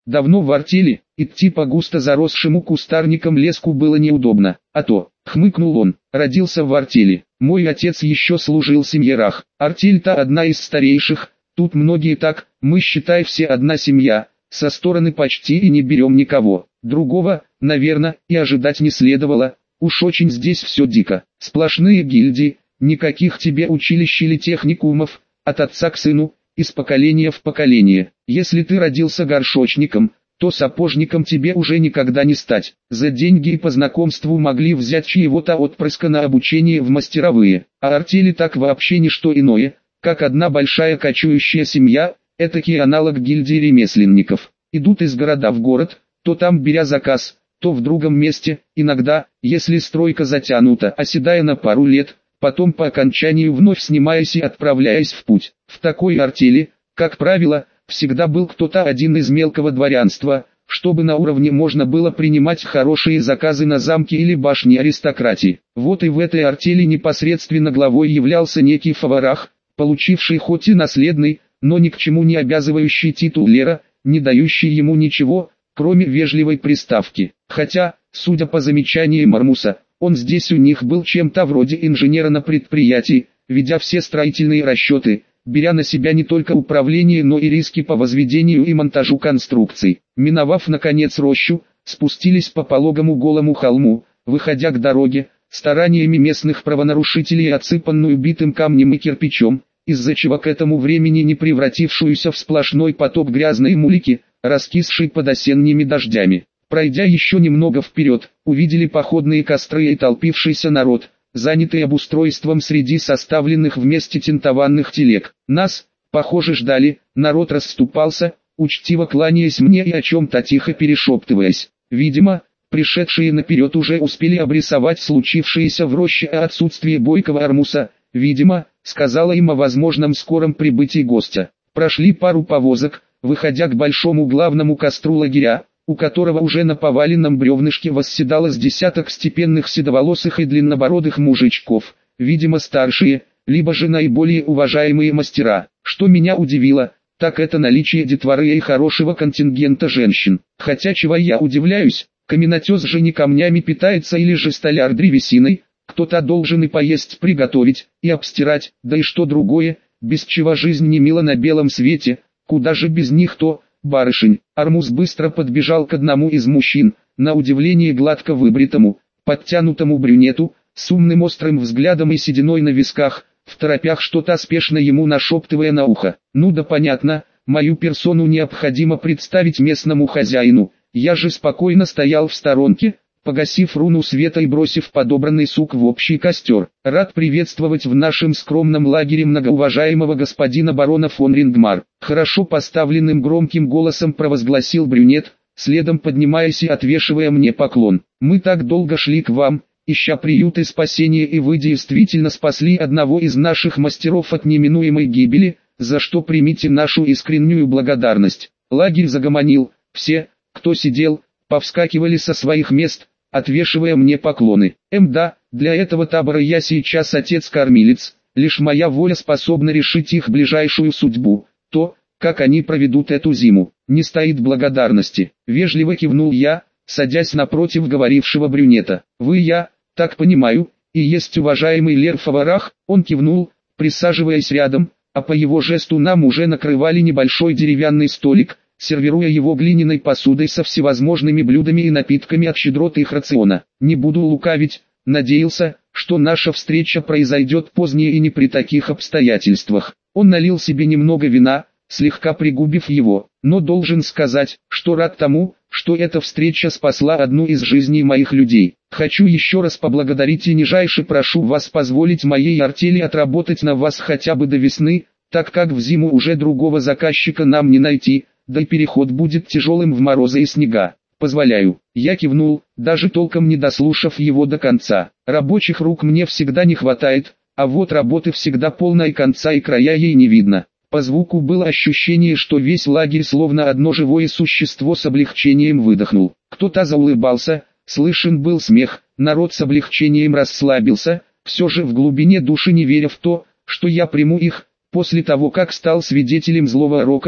Давно в артели, идти по густо заросшему кустарникам леску было неудобно. А то, хмыкнул он, родился в артели. Мой отец еще служил в семьерах. Артель-то одна из старейших, тут многие так, мы считай все одна семья, со стороны почти и не берем никого. Другого, наверное, и ожидать не следовало, уж очень здесь все дико. Сплошные гильдии, никаких тебе училищ или техникумов, от отца к сыну, из поколения в поколение. Если ты родился горшочником, то сапожником тебе уже никогда не стать. За деньги и по знакомству могли взять чьего-то отпрыска на обучение в мастеровые. А артели так вообще не что иное, как одна большая кочующая семья, этакий аналог гильдии ремесленников. Идут из города в город, то там беря заказ, то в другом месте, иногда, если стройка затянута, оседая на пару лет, потом по окончанию вновь снимаясь и отправляясь в путь. В такой артели, как правило, всегда был кто-то один из мелкого дворянства, чтобы на уровне можно было принимать хорошие заказы на замки или башни аристократии. Вот и в этой артели непосредственно главой являлся некий Фаварах, получивший хоть и наследный, но ни к чему не обязывающий титул лера, не дающий ему ничего, кроме вежливой приставки. Хотя, судя по замечаниям Армуса, он здесь у них был чем-то вроде инженера на предприятии, ведя все строительные расчеты, беря на себя не только управление, но и риски по возведению и монтажу конструкций. Миновав наконец рощу, спустились по пологому голому холму, выходя к дороге, стараниями местных правонарушителей отсыпанную битым камнем и кирпичом, из-за чего к этому времени не превратившуюся в сплошной поток грязной мулики, раскисшей под осенними дождями. Пройдя еще немного вперед, увидели походные костры и толпившийся народ, занятый обустройством среди составленных вместе тентованных телег. Нас, похоже, ждали, народ расступался, учтиво кланяясь мне и о чем-то тихо перешептываясь. Видимо, пришедшие наперед уже успели обрисовать случившееся в роще отсутствие бойкого Армуса, видимо, сказала им о возможном скором прибытии гостя. Прошли пару повозок, выходя к большому главному костру лагеря, у которого уже на поваленном бревнышке восседало с десяток степенных седоволосых и длиннобородых мужичков, видимо старшие, либо же наиболее уважаемые мастера. Что меня удивило, так это наличие детворы и хорошего контингента женщин. Хотя чего я удивляюсь, каменотес же не камнями питается или же столяр древесиной, кто-то должен и поесть приготовить, и обстирать, да и что другое, без чего жизнь не мила на белом свете, куда же без них-то. Барышень. Армус быстро подбежал к одному из мужчин, на удивление гладко выбритому, подтянутому брюнету, с умным острым взглядом и сединой на висках, второпях что-то спешно ему нашептывая на ухо. Ну да понятно, мою персону необходимо представить местному хозяину, я же спокойно стоял в сторонке, погасив руну света и бросив подобранный сук в общий костер. Рад приветствовать в нашем скромном лагере многоуважаемого господина барона фон Рингмар. Хорошо поставленным громким голосом провозгласил брюнет, следом поднимаясь и отвешивая мне поклон. Мы так долго шли к вам, ища приют и спасения, и вы действительно спасли одного из наших мастеров от неминуемой гибели, за что примите нашу искреннюю благодарность. Лагерь загомонил, все, кто сидел, повскакивали со своих мест, отвешивая мне поклоны. Да, для этого табора я сейчас отец-кормилец, лишь моя воля способна решить их ближайшую судьбу, то, как они проведут эту зиму. Не стоит благодарности. Вежливо кивнул я, садясь напротив говорившего брюнета. Вы, я так понимаю, и есть уважаемый Лер Фаварах? Он кивнул, присаживаясь рядом, а по его жесту нам уже накрывали небольшой деревянный столик, сервируя его глиняной посудой со всевозможными блюдами и напитками от щедрот их рациона. Не буду лукавить, надеялся, что наша встреча произойдет позднее и не при таких обстоятельствах. Он налил себе немного вина, слегка пригубив его, но должен сказать, что рад тому, что эта встреча спасла одну из жизней моих людей. Хочу еще раз поблагодарить и нижайше прошу вас позволить моей артели отработать на вас хотя бы до весны, так как в зиму уже другого заказчика нам не найти, да и переход будет тяжелым в морозы и снега. Позволяю. Я кивнул, даже толком не дослушав его до конца. Рабочих рук мне всегда не хватает, а вот работы всегда полна и конца и края ей не видно. По звуку было ощущение, что весь лагерь словно одно живое существо с облегчением выдохнул. Кто-то заулыбался, слышен был смех, народ с облегчением расслабился, все же в глубине души не веря в то, что я приму их, после того как стал свидетелем злого рока,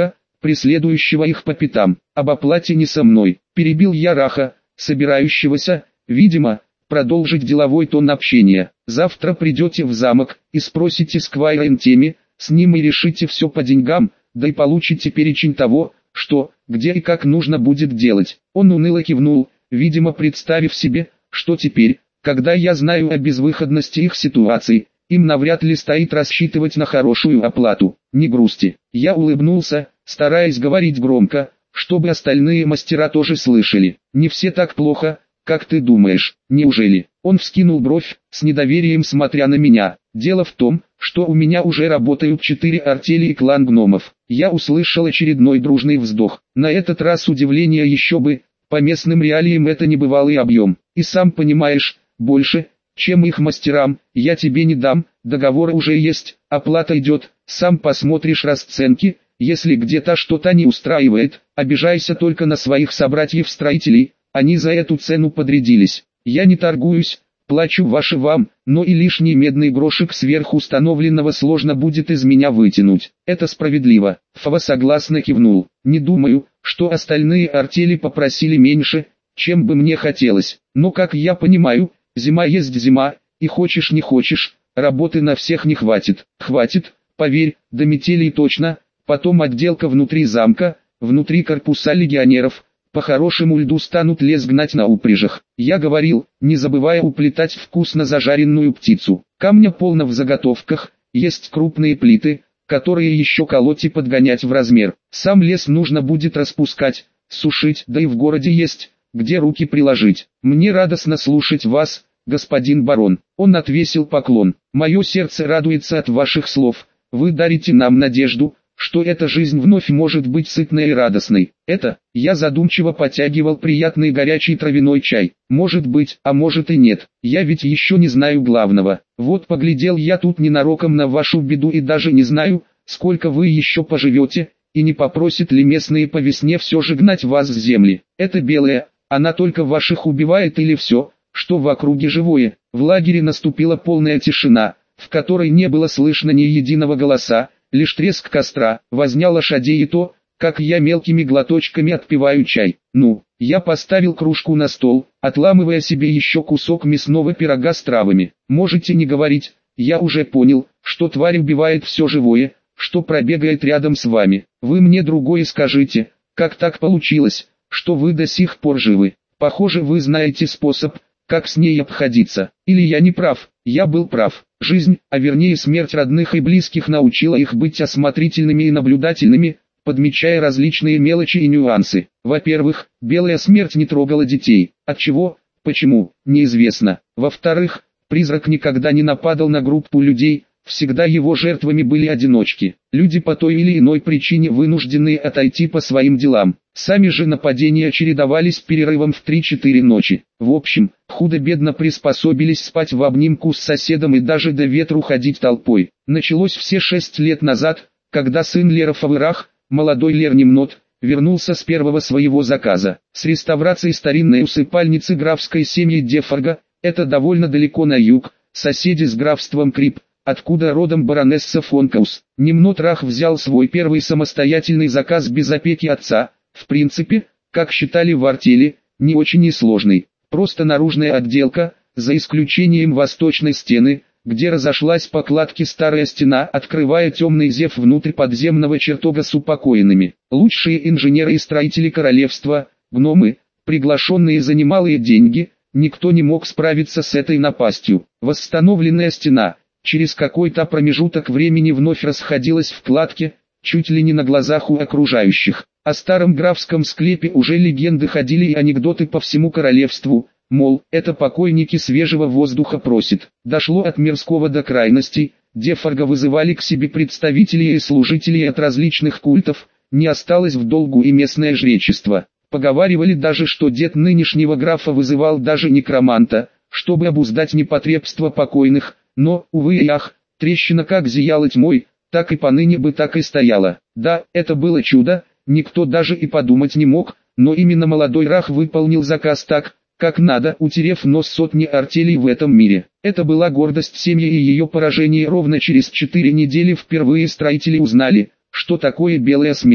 преследующего их по пятам. Об оплате не со мной. Перебил я Раха, собирающегося, видимо, продолжить деловой тон общения. Завтра придете в замок и спросите Сквайра Энтеми, с ним и решите все по деньгам, да и получите перечень того, что, где и как нужно будет делать. Он уныло кивнул, видимо представив себе, что теперь, когда я знаю о безвыходности их ситуации, им навряд ли стоит рассчитывать на хорошую оплату. Не грусти. Я улыбнулся, стараясь говорить громко, чтобы остальные мастера тоже слышали. Не все так плохо, как ты думаешь. Неужели? Он вскинул бровь, с недоверием смотря на меня. Дело в том, что у меня уже работают 4 артели и клан гномов. Я услышал очередной дружный вздох. На этот раз удивление еще бы, по местным реалиям это небывалый объем. И сам понимаешь, больше, чем их мастерам, я тебе не дам, договор уже есть, оплата идет, сам посмотришь расценки, если где-то что-то не устраивает, обижайся только на своих собратьев-строителей, они за эту цену подрядились. Я не торгуюсь, плачу ваши вам, но и лишний медный грошек сверх установленного сложно будет из меня вытянуть. Это справедливо. Фава согласно кивнул. Не думаю, что остальные артели попросили меньше, чем бы мне хотелось. Но как я понимаю, зима есть зима, и хочешь не хочешь, работы на всех не хватит. Хватит, поверь, до метелей точно, потом отделка внутри замка, внутри корпуса легионеров. По-хорошему льду станут лес гнать на упряжах. Я говорил, не забывая уплетать вкусно зажаренную птицу. Камня полно в заготовках, есть крупные плиты, которые еще колоть и подгонять в размер. Сам лес нужно будет распускать, сушить, да и в городе есть, где руки приложить. Мне радостно слушать вас, господин барон. Он отвесил поклон. Мое сердце радуется от ваших слов. Вы дарите нам надежду, что эта жизнь вновь может быть сытной и радостной. Это, я задумчиво потягивал приятный горячий травяной чай. Может быть, а может и нет. Я ведь еще не знаю главного. Вот поглядел я тут ненароком на вашу беду и даже не знаю, сколько вы еще поживете, и не попросит ли местные по весне все же гнать вас с земли. Это белая, она только ваших убивает или все, что в округе живое. В лагере наступила полная тишина, в которой не было слышно ни единого голоса, лишь треск костра, возня лошадей и то, как я мелкими глоточками отпиваю чай. Ну, я поставил кружку на стол, отламывая себе еще кусок мясного пирога с травами. Можете не говорить, я уже понял, что тварь убивает все живое, что пробегает рядом с вами. Вы мне другое скажите, как так получилось, что вы до сих пор живы? Похоже, вы знаете способ, как с ней обходиться. Или я не прав? Я был прав. Жизнь, а вернее смерть родных и близких научила их быть осмотрительными и наблюдательными, подмечая различные мелочи и нюансы. Во-первых, белая смерть не трогала детей. Отчего? Почему? Неизвестно. Во-вторых, призрак никогда не нападал на группу людей, всегда его жертвами были одиночки. Люди по той или иной причине вынуждены отойти по своим делам. Сами же нападения чередовались перерывом в 3-4 ночи. В общем, худо-бедно приспособились спать в обнимку с соседом и даже до ветру ходить толпой. Началось все 6 лет назад, когда сын Лера Фавырах, молодой Лер Немнот, вернулся с первого своего заказа. С реставрацией старинной усыпальницы графской семьи Дефорга, это довольно далеко на юг, соседи с графством Крип, откуда родом баронесса Фонкаус. Немнот Рах взял свой первый самостоятельный заказ без опеки отца, в принципе, как считали в артели, не очень и сложный. Просто наружная отделка, за исключением восточной стены, где разошлась по кладке старая стена, открывая темный зев внутрь подземного чертога с упокоенными. Лучшие инженеры и строители королевства, гномы, приглашенные за немалые деньги, никто не мог справиться с этой напастью. Восстановленная стена, через какой-то промежуток времени вновь расходилась в кладке, чуть ли не на глазах у окружающих. О старом графском склепе уже легенды ходили и анекдоты по всему королевству, мол, это покойники свежего воздуха просит. Дошло от мирского до крайностей, Дефорга вызывали к себе представителей и служителей от различных культов, не осталось в долгу и местное жречество. Поговаривали даже, что дед нынешнего графа вызывал даже некроманта, чтобы обуздать непотребство покойных, но, увы и ах, трещина как зияла тьмой, так и поныне бы так и стояла. Да, это было чудо, никто даже и подумать не мог, но именно молодой Рах выполнил заказ так, как надо, утерев нос сотни артелей в этом мире. Это была гордость семьи и ее поражение. Ровно через 4 недели впервые строители узнали, что такое белая смерть.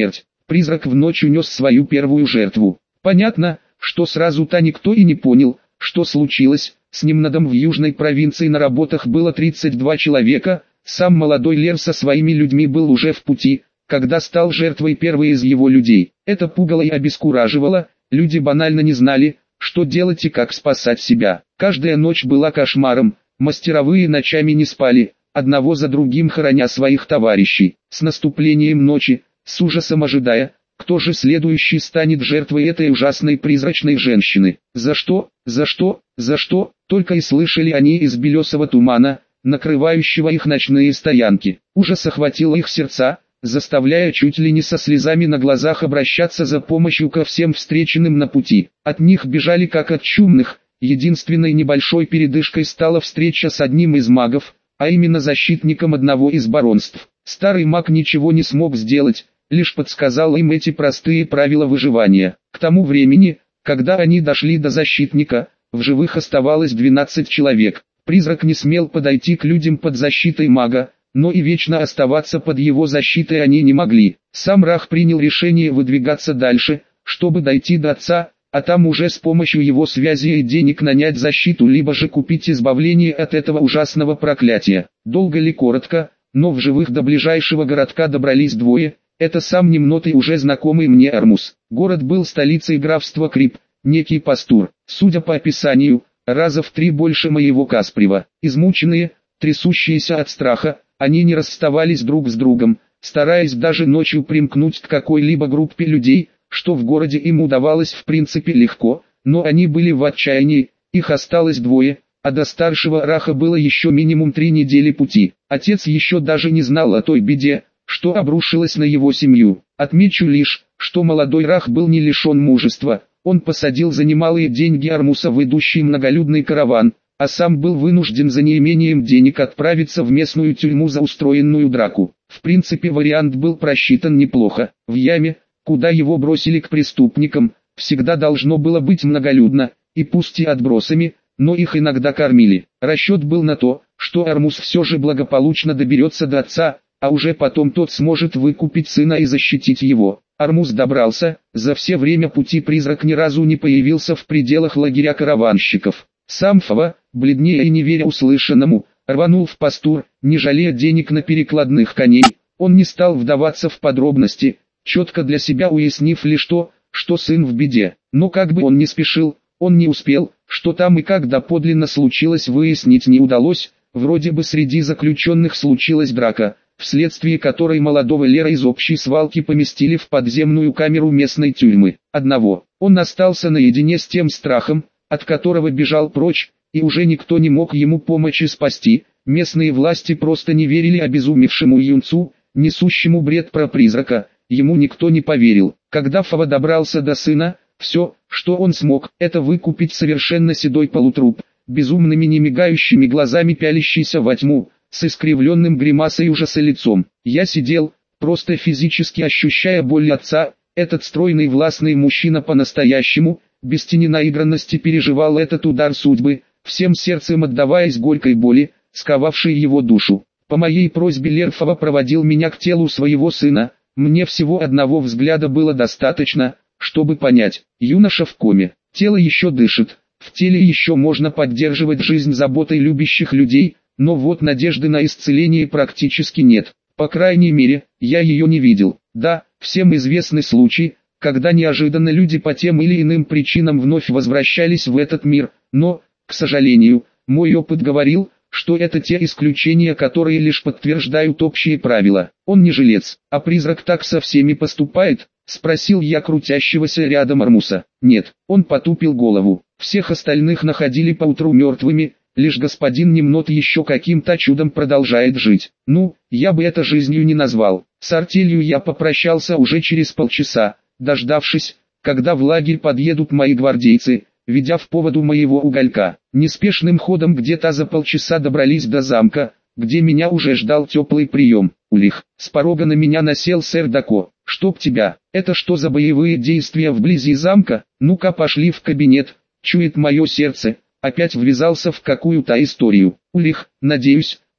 призрак в ночь унес свою первую жертву. Понятно, что сразу-то никто и не понял, что случилось. С Немнадом в южной провинции на работах было 32 человека, сам молодой Лер со своими людьми был уже в пути, когда стал жертвой первый из его людей. Это пугало и обескураживало, люди банально не знали, что делать и как спасать себя. Каждая ночь была кошмаром, мастеровые ночами не спали, одного за другим хороня своих товарищей. С наступлением ночи, с ужасом ожидая, кто же следующий станет жертвой этой ужасной призрачной женщины. За что, за что, за что, только и слышали они из белесого тумана, накрывающего их ночные стоянки. Ужас охватил их сердца, заставляя чуть ли не со слезами на глазах обращаться за помощью ко всем встреченным на пути. От них бежали как от чумных, единственной небольшой передышкой стала встреча с одним из магов, а именно защитником одного из баронств. Старый маг ничего не смог сделать, лишь подсказал им эти простые правила выживания. К тому времени, когда они дошли до защитника, в живых оставалось 12 человек. Призрак не смел подойти к людям под защитой мага, но и вечно оставаться под его защитой они не могли. Сам Рах принял решение выдвигаться дальше, чтобы дойти до отца, а там уже с помощью его связи и денег нанять защиту, либо же купить избавление от этого ужасного проклятия. Долго ли коротко, но в живых до ближайшего городка добрались двое. Это сам Немнот и уже знакомый мне Армус. Город был столицей графства Крип, некий Пастур, судя по описанию, раза в 3 больше моего Каспрева. Измученные, трясущиеся от страха, они не расставались друг с другом, стараясь даже ночью примкнуть к какой-либо группе людей, что в городе им удавалось в принципе легко, но они были в отчаянии, их осталось двое, а до старшего Раха было еще минимум 3 недели пути. Отец еще даже не знал о той беде, что обрушилось на его семью. Отмечу лишь, что молодой Рах был не лишен мужества, он посадил за немалые деньги Армуса в идущий многолюдный караван, а сам был вынужден за неимением денег отправиться в местную тюрьму за устроенную драку. В принципе вариант был просчитан неплохо. В яме, куда его бросили к преступникам, всегда должно было быть многолюдно, и пусть и отбросами, но их иногда кормили. Расчет был на то, что Армус все же благополучно доберется до отца, а уже потом тот сможет выкупить сына и защитить его. Армус добрался, за все время пути призрак ни разу не появился в пределах лагеря караванщиков. Сам Фава, бледнее и не веря услышанному, рванул в Пастур, не жалея денег на перекладных коней. Он не стал вдаваться в подробности, четко для себя уяснив лишь то, что сын в беде. Но как бы он ни спешил, он не успел, что там и как доподлинно случилось выяснить не удалось. Вроде бы среди заключенных случилась драка, вследствие которой молодого Лера из общей свалки поместили в подземную камеру местной тюрьмы. Одного, он остался наедине с тем страхом, от которого бежал прочь, и уже никто не мог ему помочь и спасти. Местные власти просто не верили обезумевшему юнцу, несущему бред про призрака, ему никто не поверил. Когда Фава добрался до сына, все, что он смог, это выкупить совершенно седой полутруп, безумными немигающими глазами пялящийся во тьму, с искривленным гримасой ужаса лицом. Я сидел, просто физически ощущая боль отца. Этот стройный властный мужчина по-настоящему, без тени наигранности переживал этот удар судьбы, всем сердцем отдаваясь горькой боли, сковавшей его душу. По моей просьбе Лерфова проводил меня к телу своего сына. Мне всего одного взгляда было достаточно, чтобы понять, юноша в коме, тело еще дышит, в теле еще можно поддерживать жизнь заботой любящих людей, но вот надежды на исцеление практически нет. По крайней мере, я ее не видел. Да, всем известны случаи, когда неожиданно люди по тем или иным причинам вновь возвращались в этот мир, но, к сожалению, мой опыт говорил, что это те исключения, которые лишь подтверждают общие правила. Он не жилец, а призрак так со всеми поступает, спросил я крутящегося рядом Армуса. Нет, он потупил голову. Всех остальных находили поутру мертвыми, лишь господин Немнот еще каким-то чудом продолжает жить. Ну, я бы это жизнью не назвал. С артелью я попрощался уже через полчаса, дождавшись, когда в лагерь подъедут мои гвардейцы, ведя в поводу моего уголька. Неспешным ходом где-то за полчаса добрались до замка, где меня уже ждал теплый прием. Улих, с порога на меня насел сэр Дако. Чтоб тебя, это что за боевые действия вблизи замка? Ну-ка пошли в кабинет, чует мое сердце. Опять ввязался в какую-то историю. Улих, надеюсь,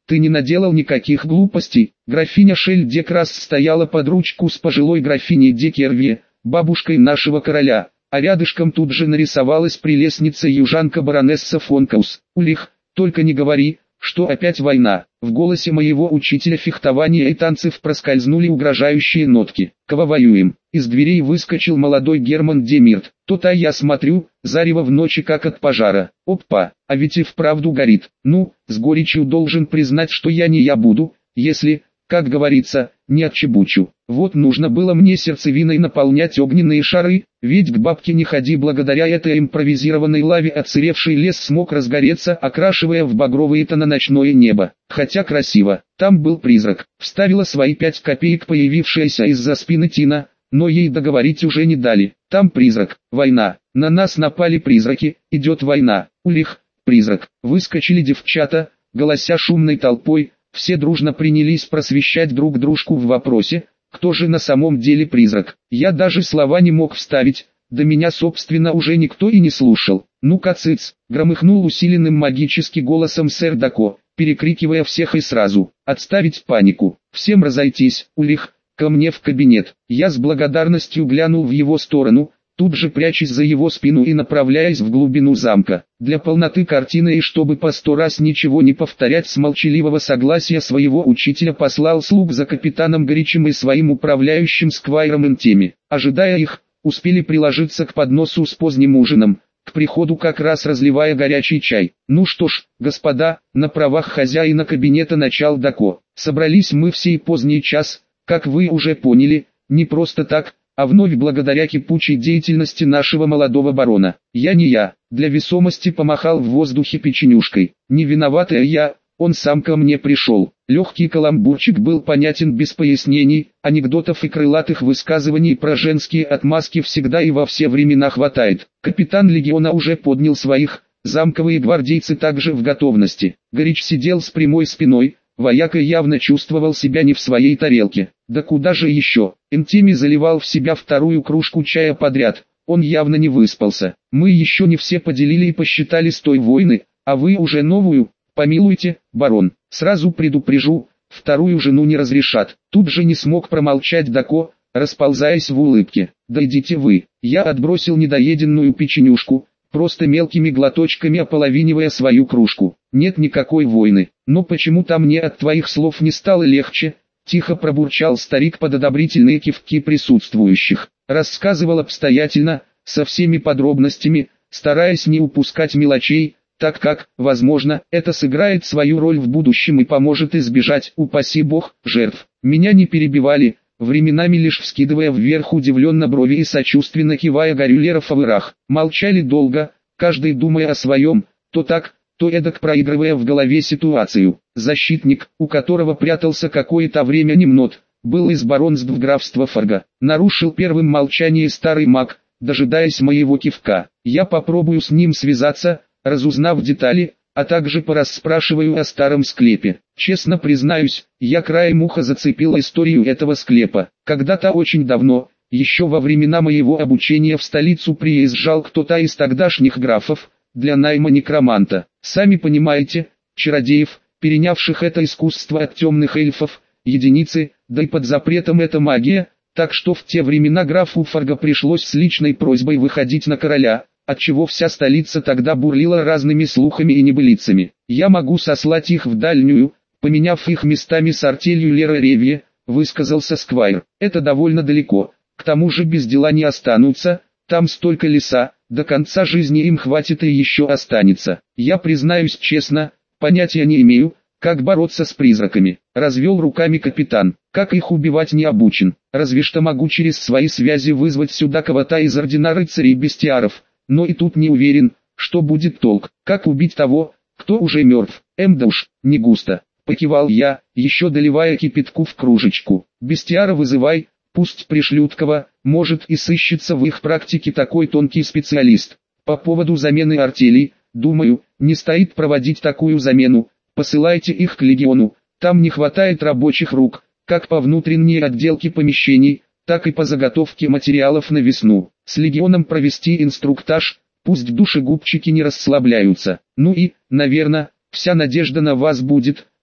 ты не наделал никаких глупостей. Графиня Шель-де-Крас стояла под ручку с пожилой графиней де Кервье, бабушкой нашего короля, а рядышком тут же нарисовалась прелестница-южанка баронесса фон Каус. Улих, только не говори, что опять война. В голосе моего учителя фехтования и танцев проскользнули угрожающие нотки. Кого воюем? Из дверей выскочил молодой Герман де Мирт. То-то я смотрю, зарево в ночи как от пожара. Опа, а ведь и вправду горит. Ну, с горечью должен признать, что я не я буду, если, как говорится, не отчебучу. Вот нужно было мне сердцевиной наполнять огненные шары, ведь к бабке не ходи, благодаря этой импровизированной лаве отсыревший лес смог разгореться, окрашивая в багровые тона ночное небо. Хотя красиво, там был призрак. Вставила свои 5 копеек появившаяся из-за спины Тина, но ей договорить уже не дали. Там призрак, война, на нас напали призраки, идет война. Улих, призрак. Выскочили девчата, голося шумной толпой. Все дружно принялись просвещать друг дружку в вопросе, кто же на самом деле призрак. Я даже слова не мог вставить, да меня собственно уже никто и не слушал. «Ну-ка цыц!» — громыхнул усиленным магически голосом сэр Дако, перекрикивая всех и сразу. «Отставить панику! Всем разойтись! Улих, ко мне в кабинет!» Я с благодарностью глянул в его сторону, тут же прячась за его спину и направляясь в глубину замка. Для полноты картины и чтобы по 100 раз ничего не повторять, с молчаливого согласия своего учителя послал слуг за капитаном Горичем и своим управляющим сквайром Интеми. Ожидая их, успели приложиться к подносу с поздним ужином, к приходу как раз разливая горячий чай. «Ну что ж, господа», на правах хозяина кабинета начал Дако, «собрались мы в сей поздний час, как вы уже поняли, не просто так, а вновь благодаря кипучей деятельности нашего молодого барона. Я не я, для весомости помахал в воздухе печенюшкой. Не виноватая я, он сам ко мне пришел». Легкий каламбурчик был понятен без пояснений, анекдотов и крылатых высказываний про женские отмазки всегда и во все времена хватает. Капитан легиона уже поднял своих, замковые гвардейцы также в готовности. Горич сидел с прямой спиной, вояка явно чувствовал себя не в своей тарелке. Да куда же еще? Интими заливал в себя 2-ю кружку чая подряд, он явно не выспался. «Мы еще не все поделили и посчитали с той войны, а вы уже новую? Помилуйте, барон, сразу предупрежу, 2-ю жену не разрешат». Тут же не смог промолчать Дако, расползаясь в улыбке. «Да идите вы». Я отбросил недоеденную печенюшку, просто мелкими глоточками ополовинивая свою кружку. «Нет никакой войны, но почему-то мне от твоих слов не стало легче», тихо пробурчал старик под одобрительные кивки присутствующих. Рассказывал обстоятельно, со всеми подробностями, стараясь не упускать мелочей, так как, возможно, это сыграет свою роль в будущем и поможет избежать, упаси бог, жертв. Меня не перебивали, временами лишь вскидывая вверх удивленно брови и сочувственно кивая Горюлера в вырах. Молчали долго, каждый думая о своем, то так, то эдак проигрывая в голове ситуацию. Защитник, у которого прятался какое-то время Немнот, был из баронств графства Фарго. Нарушил первым молчание старый маг, дожидаясь моего кивка. Я попробую с ним связаться, разузнав детали, а также порасспрашиваю о старом склепе. Честно признаюсь, я краем уха зацепил историю этого склепа. Когда-то очень давно, еще во времена моего обучения в столицу приезжал кто-то из тогдашних графов, для найма некроманта. Сами понимаете, чародеев, перенявших это искусство от темных эльфов, единицы, да и под запретом эта магия, так что в те времена графу Фарго пришлось с личной просьбой выходить на короля, отчего вся столица тогда бурлила разными слухами и небылицами. Я могу сослать их в дальнюю, поменяв их местами с артелью Лера Ревье, высказался сквайр. Это довольно далеко, к тому же без дела не останутся, там столько леса, до конца жизни им хватит и еще останется. Я признаюсь честно, понятия не имею, как бороться с призраками. Развел руками капитан. Как их убивать не обучен. Разве что могу через свои связи вызвать сюда кого-то из ордена рыцарей-бестиаров. Но и тут не уверен, что будет толк. Как убить того, кто уже мертв? Да уж, не густо. Покивал я, еще доливая кипятку в кружечку. Бестиара вызывай, пусть пришлют кого, может и сыщется в их практике такой тонкий специалист. По поводу замены артелей, думаю, не стоит проводить такую замену. Посылайте их к легиону, там не хватает рабочих рук, как по внутренней отделке помещений, так и по заготовке материалов на весну. С легионом провести инструктаж, пусть душегубчики не расслабляются. Ну и, наверное, вся надежда на вас будет,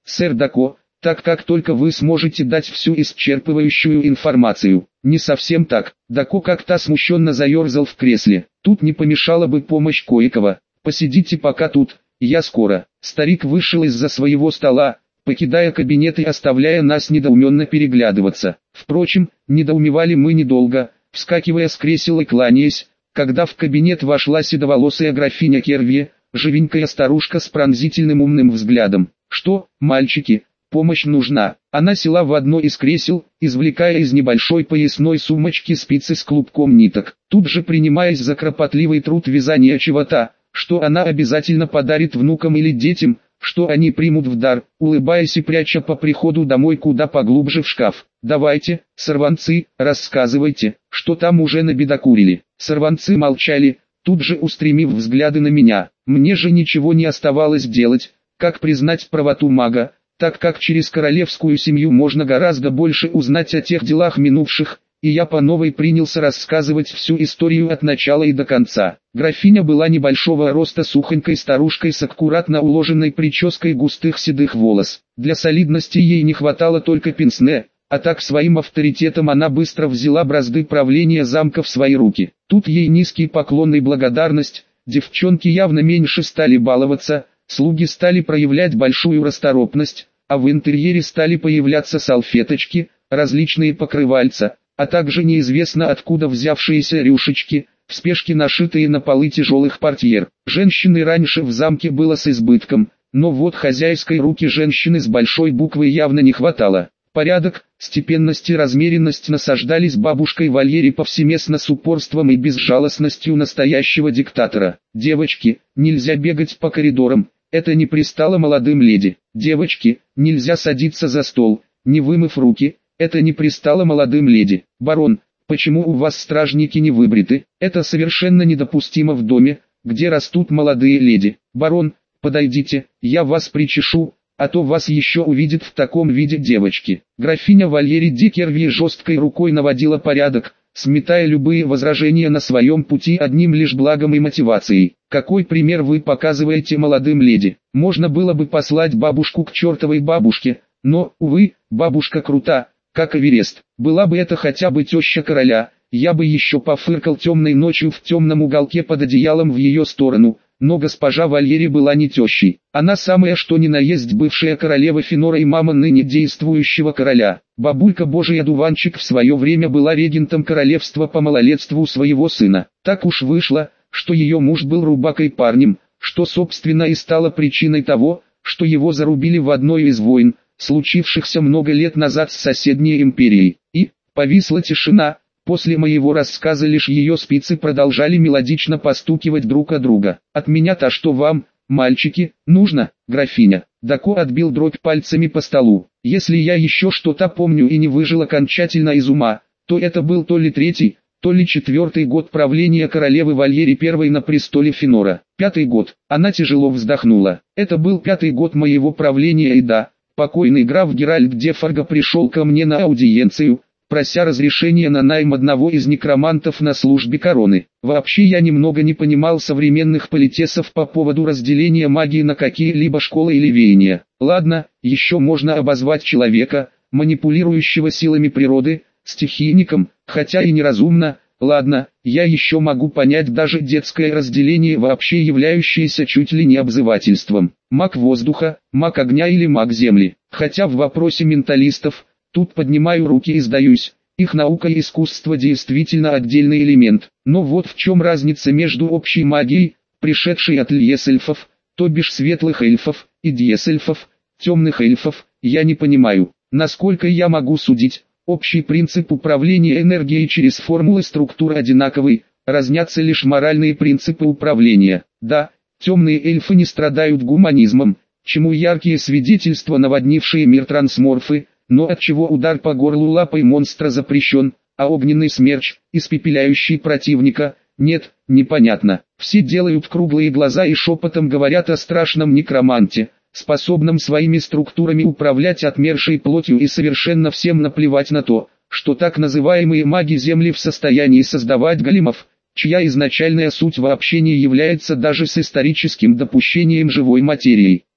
сэр Дако, так как только вы сможете дать всю исчерпывающую информацию. Не совсем так. Дако как-то смущенно заерзал в кресле. Тут не помешала бы помощь кое-кого. Посидите пока тут, я скоро. Старик вышел из-за своего стола, покидая кабинет и оставляя нас недоуменно переглядываться. Впрочем, недоумевали мы недолго, вскакивая с кресел и кланяясь, когда в кабинет вошла седоволосая графиня Керви, живенькая старушка с пронзительным умным взглядом. «Что, мальчики, помощь нужна?» Она села в одно из кресел, извлекая из небольшой поясной сумочки спицы с клубком ниток, тут же принимаясь за кропотливый труд вязания чего-то, что она обязательно подарит внукам или детям, что они примут в дар, улыбаясь и пряча по приходу домой куда поглубже в шкаф. «Давайте, сорванцы, рассказывайте, что там уже набедокурили». Сорванцы молчали, тут же устремив взгляды на меня. Мне же ничего не оставалось делать, как признать правоту мага, так как через королевскую семью можно гораздо больше узнать о тех делах минувших, и я по новой принялся рассказывать всю историю от начала и до конца. Графиня была небольшого роста, сухонькой старушкой с аккуратно уложенной прической густых седых волос. Для солидности ей не хватало только пенсне, а так своим авторитетом она быстро взяла бразды правления замка в свои руки. Тут ей низкий поклон и благодарность, девчонки явно меньше стали баловаться, слуги стали проявлять большую расторопность, а в интерьере стали появляться салфеточки, различные покрывальца, а также неизвестно откуда взявшиеся рюшечки, в спешке нашитые на полы тяжелых портьер. Женщины раньше в замке было с избытком, но вот хозяйской руки женщины с большой буквы явно не хватало. Порядок, степенность и размеренность насаждались бабушкой Вальери повсеместно с упорством и безжалостностью настоящего диктатора. «Девочки, нельзя бегать по коридорам, это не пристало молодым леди. Девочки, нельзя садиться за стол, не вымыв руки, это не пристало молодым леди. Барон, почему у вас стражники не выбриты? Это совершенно недопустимо в доме, где растут молодые леди. Барон, подойдите, я вас причешу, а то вас еще увидят в таком виде девочки». Графиня Вальери ди Керви жесткой рукой наводила порядок, сметая любые возражения на своем пути одним лишь благом и мотивацией. «Какой пример вы показываете молодым леди? Можно было бы послать бабушку к чертовой бабушке, но, увы, бабушка крута, как Эверест. Была бы это хотя бы теща короля, я бы еще пофыркал темной ночью в темном уголке под одеялом в ее сторону». Но госпожа Вальери была не тещей. Она самая что ни на есть бывшая королева Фенора и мама ныне действующего короля. Бабулька Божий одуванчик в свое время была регентом королевства по малолетству своего сына. Так уж вышло, что ее муж был рубакой парнем, что собственно и стало причиной того, что его зарубили в одной из войн, случившихся много лет назад с соседней империей. И повисла тишина. После моего рассказа лишь ее спицы продолжали мелодично постукивать друг о друга. «От меня-то что вам, мальчики, нужно, графиня?» Дако отбил дробь пальцами по столу. «Если я еще что-то помню и не выжил окончательно из ума, то это был то ли 3-й, то ли 4-й год правления королевы Вальери I на престоле Фенора. 5-й год». Она тяжело вздохнула. «Это был 5-й год моего правления, и да, покойный граф Геральт де Фарго пришел ко мне на аудиенцию, прося разрешения на найм одного из некромантов на службе короны. Вообще я немного не понимал современных политесов по поводу разделения магии на какие-либо школы или веяния. Ладно, еще можно обозвать человека, манипулирующего силами природы, стихийником, хотя и неразумно. Ладно, я еще могу понять даже детское разделение, вообще являющееся чуть ли не обзывательством. Маг воздуха, маг огня или маг земли. Хотя в вопросе менталистов, тут поднимаю руки и сдаюсь, их наука и искусство действительно отдельный элемент. Но вот в чем разница между общей магией, пришедшей от льес-эльфов, то бишь светлых эльфов, и диес-эльфов, темных эльфов, я не понимаю. Насколько я могу судить, общий принцип управления энергией через формулы структуры одинаковый, разнятся лишь моральные принципы управления. Да, темные эльфы не страдают гуманизмом, чему яркие свидетельства наводнившие мир трансморфы, но отчего удар по горлу лапой монстра запрещен, а огненный смерч, испепеляющий противника, нет, непонятно. Все делают круглые глаза и шепотом говорят о страшном некроманте, способном своими структурами управлять отмершей плотью, и совершенно всем наплевать на то, что так называемые маги Земли в состоянии создавать големов, чья изначальная суть вообще не является даже с историческим допущением живой материей.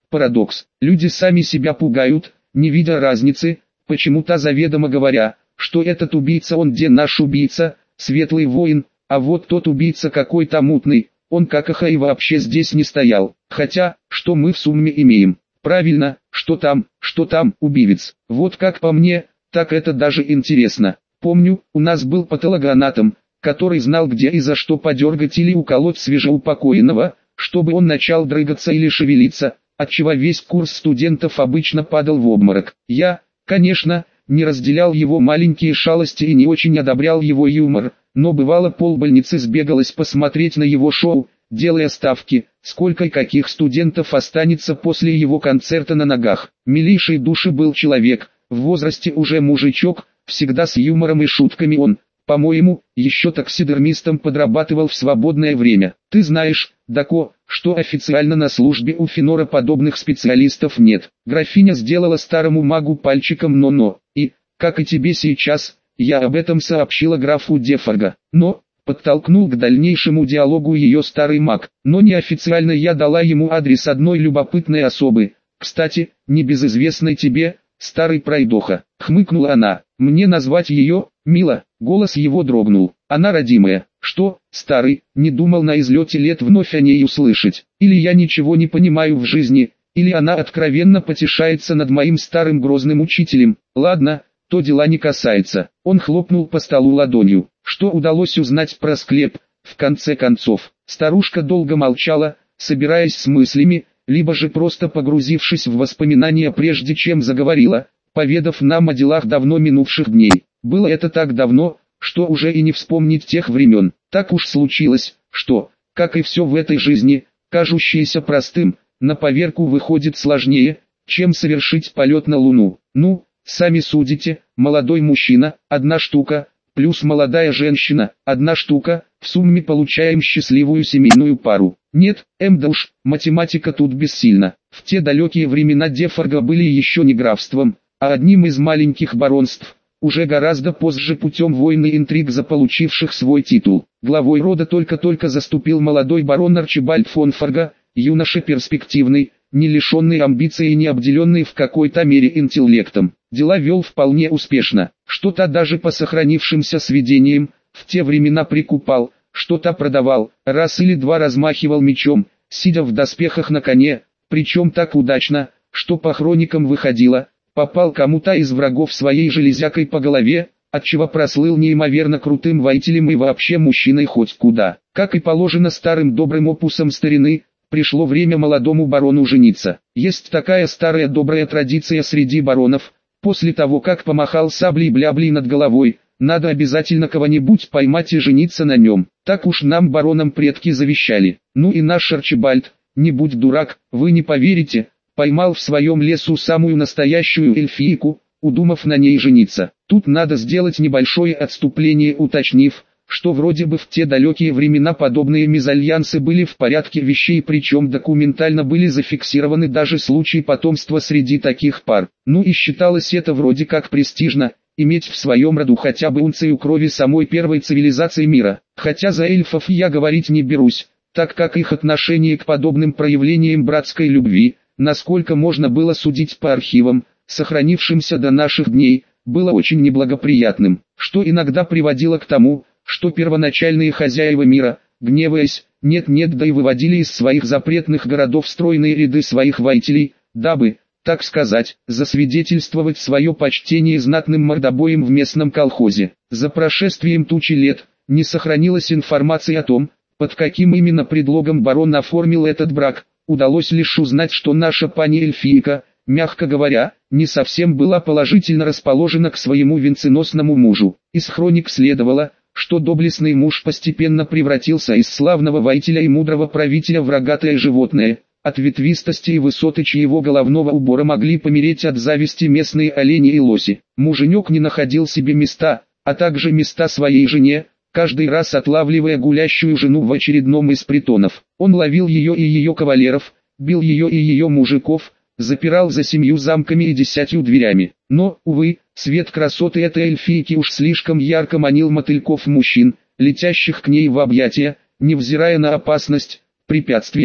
Парадокс. Люди сами себя пугают, не видя разницы, почему-то заведомо говоря, что этот убийца он где наш убийца, светлый воин, а вот тот убийца какой-то мутный, он как и вообще здесь не стоял. Хотя, что мы в сумме имеем? Правильно, что там, убивец. Вот как по мне, так это даже интересно. Помню, у нас был патологоанатом, который знал где и за что подергать или уколоть свежеупокоенного, чтобы он начал дрыгаться или шевелиться, отчего весь курс студентов обычно падал в обморок. Я, конечно, не разделял его маленькие шалости и не очень одобрял его юмор, но бывало полбольницы сбегалась посмотреть на его шоу, делая ставки, сколько и каких студентов останется после его концерта на ногах. Милейшей души был человек, в возрасте уже мужичок, всегда с юмором и шутками он, по-моему, еще таксидермистом подрабатывал в свободное время. Ты знаешь, Дако, что официально на службе у Финора подобных специалистов нет. Графиня сделала старому магу пальчиком но-но, и, как и тебе сейчас, я об этом сообщила графу Дефарга. Но, подтолкнул к дальнейшему диалогу ее старый маг, но неофициально я дала ему адрес одной любопытной особы, кстати, небезызвестной тебе, старый пройдоха. Хмыкнула она. Мне назвать ее, мило, голос его дрогнул. Она родимая. Что, старый, не думал на излете лет вновь о ней услышать. Или я ничего не понимаю в жизни, или она откровенно потешается над моим старым грозным учителем. Ладно, то дела не касается. Он хлопнул по столу ладонью. Что удалось узнать про склеп, в конце концов? Старушка долго молчала, собираясь с мыслями, либо же просто погрузившись в воспоминания прежде чем заговорила, поведав нам о делах давно минувших дней. Было это так давно, что уже и не вспомнить тех времен. Так уж случилось, что, как и все в этой жизни, кажущееся простым, на поверку выходит сложнее, чем совершить полет на Луну. Ну, сами судите, молодой мужчина, одна штука, плюс молодая женщина, одна штука, в сумме получаем счастливую семейную пару. Нет, да уж, математика тут бессильна. В те далекие времена Дефарга были еще не графством, а одним из маленьких баронств, уже гораздо позже путем войн и интриг заполучивших свой титул. Главой рода только-только заступил молодой барон Арчибальд фон Фарга, юноша перспективный, не лишенный амбиций и не обделенный в какой-то мере интеллектом. Дела вел вполне успешно, что-то даже по сохранившимся сведениям, в те времена прикупал, что-то продавал, раз или два размахивал мечом, сидя в доспехах на коне, причем так удачно, что по хроникам выходило, попал кому-то из врагов своей железякой по голове, отчего прослыл неимоверно крутым воителем и вообще мужчиной хоть куда. Как и положено старым добрым опусам старины, пришло время молодому барону жениться. Есть такая старая добрая традиция среди баронов, после того как помахал саблей-бляблей над головой, надо обязательно кого-нибудь поймать и жениться на нем. Так уж нам баронам предки завещали. Ну и наш Арчибальд, не будь дурак, вы не поверите, поймал в своем лесу самую настоящую эльфийку, удумав на ней жениться. Тут надо сделать небольшое отступление, уточнив, что вроде бы в те далекие времена подобные мезальянсы были в порядке вещей, причем документально были зафиксированы даже случаи потомства среди таких пар. Ну и считалось это вроде как престижно, иметь в своем роду хотя бы унцию крови самой первой цивилизации мира. Хотя за эльфов я говорить не берусь, так как их отношение к подобным проявлениям братской любви, насколько можно было судить по архивам, сохранившимся до наших дней, было очень неблагоприятным, что иногда приводило к тому, что первоначальные хозяева мира, гневаясь, нет-нет да и выводили из своих запретных городов стройные ряды своих воителей, дабы, так сказать, засвидетельствовать свое почтение знатным мордобоем в местном колхозе. За прошествием тучи лет, не сохранилась информации о том, под каким именно предлогом барон оформил этот брак. Удалось лишь узнать, что наша пани эльфийка, мягко говоря, не совсем была положительно расположена к своему венценосному мужу. Из хроник следовало, что доблестный муж постепенно превратился из славного воителя и мудрого правителя в рогатое животное. От ветвистости и высоты чьего головного убора могли помереть от зависти местные олени и лоси. Муженек не находил себе места, а также места своей жене, каждый раз отлавливая гулящую жену в очередном из притонов. Он ловил ее и ее кавалеров, бил ее и ее мужиков, запирал за 7 замками и 10 дверями. Но, увы, свет красоты этой эльфийки уж слишком ярко манил мотыльков мужчин, летящих к ней в объятия, невзирая на опасность, препятствия,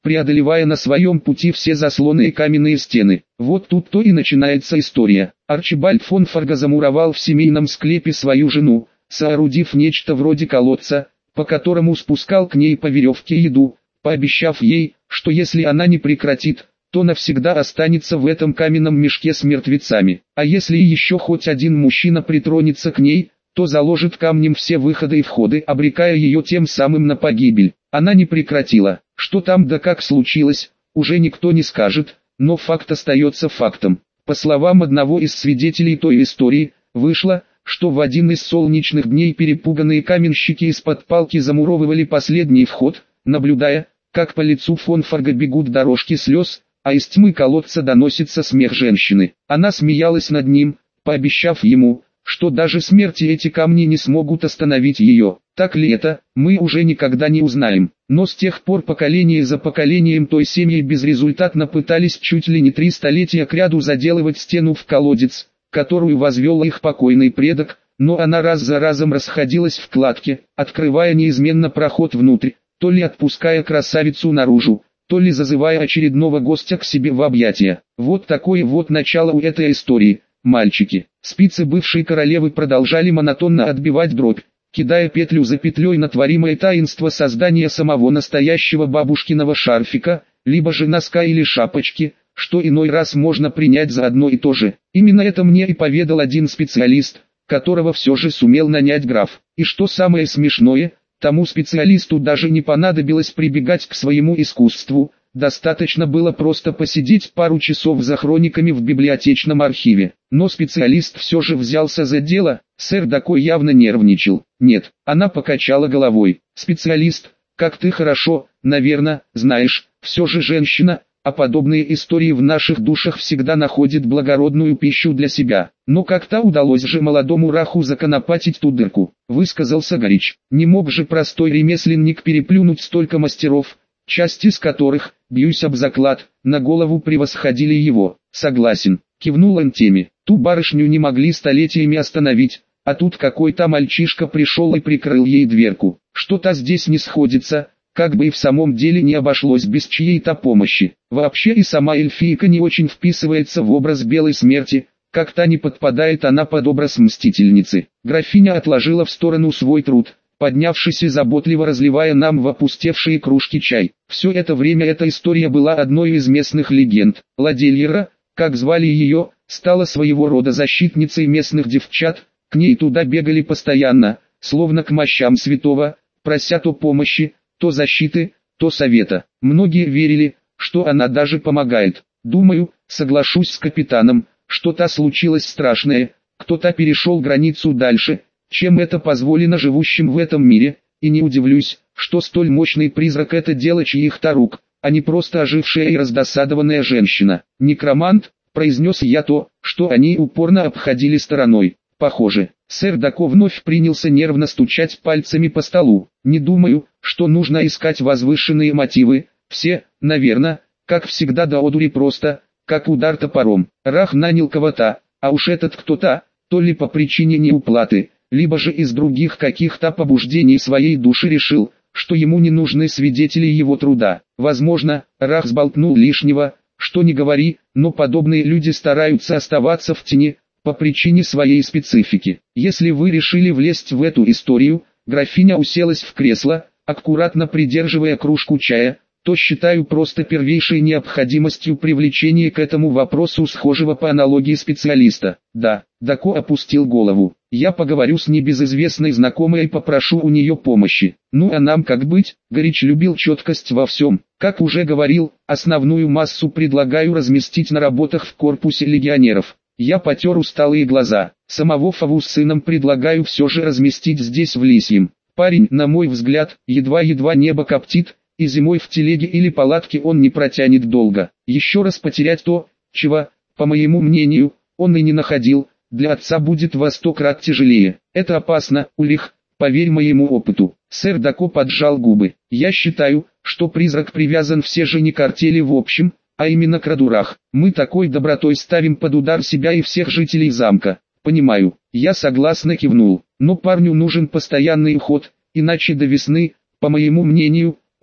преодолевая на своем пути все заслоны и каменные стены. Вот тут-то и начинается история. Арчибальд фон Фарго замуровал в семейном склепе свою жену, соорудив нечто вроде колодца, по которому спускал к ней по веревке еду, пообещав ей, что если она не прекратит, то навсегда останется в этом каменном мешке с мертвецами. А если еще хоть один мужчина притронется к ней, то заложит камнем все выходы и входы, обрекая ее тем самым на погибель. Она не прекратила. Что там да как случилось, уже никто не скажет, но факт остается фактом. По словам одного из свидетелей той истории, вышло, что в один из солнечных дней перепуганные каменщики из-под палки замуровывали последний вход, наблюдая, как по лицу фон Фарго бегут дорожки слез, а из тьмы колодца доносится смех женщины. Она смеялась над ним, пообещав ему, что даже смерти эти камни не смогут остановить ее. Так ли это, мы уже никогда не узнаем. Но с тех пор поколение за поколением той семьи безрезультатно пытались чуть ли не 3 столетия кряду заделывать стену в колодец, которую возвел их покойный предок, но она раз за разом расходилась в кладке, открывая неизменно проход внутрь, то ли отпуская красавицу наружу, то ли зазывая очередного гостя к себе в объятия. Вот такое вот начало у этой истории. Мальчики, спицы бывшей королевы продолжали монотонно отбивать дробь, кидая петлю за петлей на творимое таинство создания самого настоящего бабушкиного шарфика, либо же носка или шапочки, что иной раз можно принять за одно и то же. Именно это мне и поведал один специалист, которого все же сумел нанять граф. И что самое смешное, тому специалисту даже не понадобилось прибегать к своему искусству, достаточно было просто посидеть пару часов за хрониками в библиотечном архиве. Но специалист все же взялся за дело, сэр Дако явно нервничал. Нет, она покачала головой. Специалист, как ты хорошо, наверное, знаешь, все же женщина, а подобные истории в наших душах всегда находят благородную пищу для себя. Но как-то удалось же молодому Раху законопатить ту дырку, высказался Горич. Не мог же простой ремесленник переплюнуть столько мастеров, часть из которых, бьюсь об заклад, на голову превосходили его. Согласен, кивнул Антеми. Ту барышню не могли столетиями остановить, а тут какой-то мальчишка пришел и прикрыл ей дверку. Что-то здесь не сходится, как бы и в самом деле не обошлось без чьей-то помощи. Вообще и сама эльфийка не очень вписывается в образ белой смерти, как-то не подпадает она под образ мстительницы. Графиня отложила в сторону свой труд, поднявшись и заботливо разливая нам в опустевшие кружки чай. Все это время эта история была одной из местных легенд. Ладельера, как звали ее, стала своего рода защитницей местных девчат, к ней туда бегали постоянно, словно к мощам святого, прося то помощи, то защиты, то совета. Многие верили, что она даже помогает. Думаю, соглашусь с капитаном, что-то случилось страшное, кто-то перешел границу дальше, чем это позволено живущим в этом мире, и не удивлюсь, что столь мощный призрак это дело чьих-то рук, а не просто ожившая и раздосадованная женщина. Некромант, произнес я то, что они упорно обходили стороной. Похоже, сэр Дако вновь принялся нервно стучать пальцами по столу. Не думаю, что нужно искать возвышенные мотивы, все, наверное, как всегда до одури просто, как удар топором. Рах нанял кого-то, а уж этот кто-то, то ли по причине неуплаты, либо же из других каких-то побуждений своей души решил, что ему не нужны свидетели его труда. Возможно, Рах сболтнул лишнего, что не говори, но подобные люди стараются оставаться в тени, по причине своей специфики. Если вы решили влезть в эту историю, графиня уселась в кресло, аккуратно придерживая кружку чая, то считаю просто первейшей необходимостью привлечения к этому вопросу схожего по аналогии специалиста. Да, Дако опустил голову. Я поговорю с небезызвестной знакомой и попрошу у нее помощи. Ну а нам как быть? Горич любил четкость во всем. Как уже говорил, основную массу предлагаю разместить на работах в корпусе легионеров. Я потер усталые глаза. Самого Фаву с сыном предлагаю все же разместить здесь в Лисьем. Парень, на мой взгляд, едва-едва небо коптит, и зимой в телеге или палатке он не протянет долго. Еще раз потерять то, чего, по моему мнению, он и не находил, для отца будет во 100 крат тяжелее. Это опасно, Улих, поверь моему опыту. Сэр Дако поджал губы. Я считаю, что призрак привязан все же не к артели в общем, а именно к Радурах. Мы такой добротой ставим под удар себя и всех жителей замка. Понимаю, я согласно кивнул, но парню нужен постоянный уход, иначе до весны, по моему мнению,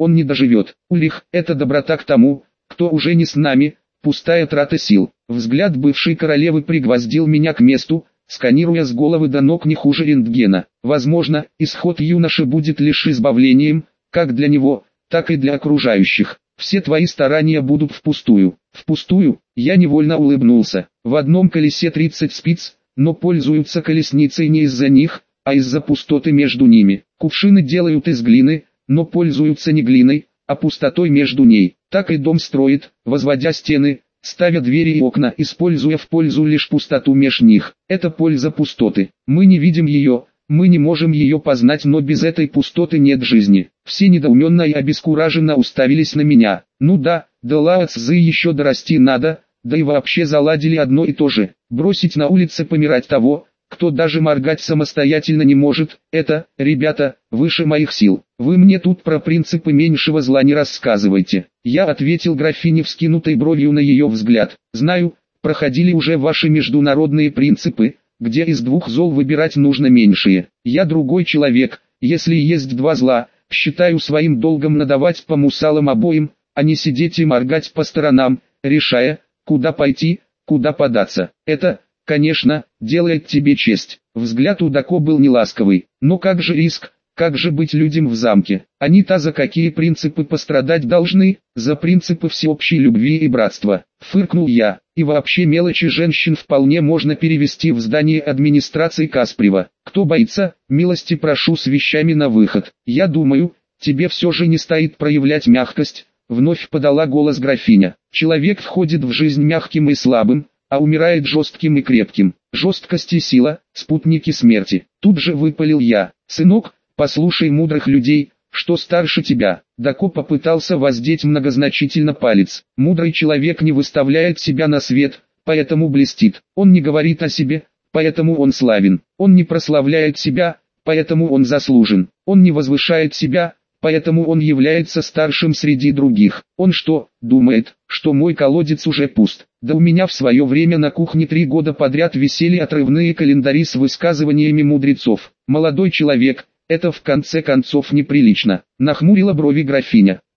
он не доживет. Ульрих, это доброта к тому, кто уже не с нами, пустая трата сил. Взгляд бывшей королевы пригвоздил меня к месту, сканируя с головы до ног не хуже рентгена. Возможно, исход юноши будет лишь избавлением, как для него, так и для окружающих. Все твои старания будут впустую. Впустую? Я невольно улыбнулся. В одном колесе 30 спиц, но пользуются колесницей не из-за них, а из-за пустоты между ними. Кувшины делают из глины, но пользуются не глиной, а пустотой между ней. Так и дом строит, возводя стены, ставя двери и окна, используя в пользу лишь пустоту меж них. Это польза пустоты. Мы не видим ее, мы не можем ее познать, но без этой пустоты нет жизни. Все недоуменно и обескураженно уставились на меня. Ну да, до Лао Цзы еще дорасти надо, да и вообще заладили одно и то же. Бросить на улице помирать того, кто даже моргать самостоятельно не может, это, ребята, выше моих сил. Вы мне тут про принципы меньшего зла не рассказывайте. Я ответил графине, вскинутой бровью на ее взгляд. Знаю, проходили уже ваши международные принципы, где из двух зол выбирать нужно меньшее. Я другой человек, если есть два зла, считаю своим долгом надавать по мусалам обоим, а не сидеть и моргать по сторонам, решая, куда пойти, куда податься. Это, конечно, делает тебе честь. Взгляд у Дако был неласковый. Но как же риск, как же быть людям в замке? Они-то за какие принципы пострадать должны? За принципы всеобщей любви и братства. Фыркнул я. И вообще мелочи женщин вполне можно перевести в здание администрации Каспрева. Кто боится, милости прошу с вещами на выход. Я думаю, тебе все же не стоит проявлять мягкость. Вновь подала голос графиня. Человек входит в жизнь мягким и слабым, а умирает жестким и крепким. Жесткость и сила – спутники смерти. Тут же выпалил я. Сынок, послушай мудрых людей, что старше тебя. Дако попытался воздеть многозначительно палец. Мудрый человек не выставляет себя на свет, поэтому блестит. Он не говорит о себе, поэтому он славен. Он не прославляет себя, поэтому он заслужен. Он не возвышает себя, поэтому он является старшим среди других. Он что, думает, что мой колодец уже пуст? Да у меня в свое время на кухне 3 года подряд висели отрывные календари с высказываниями мудрецов. Молодой человек, это в конце концов неприлично. Нахмурила брови графиня.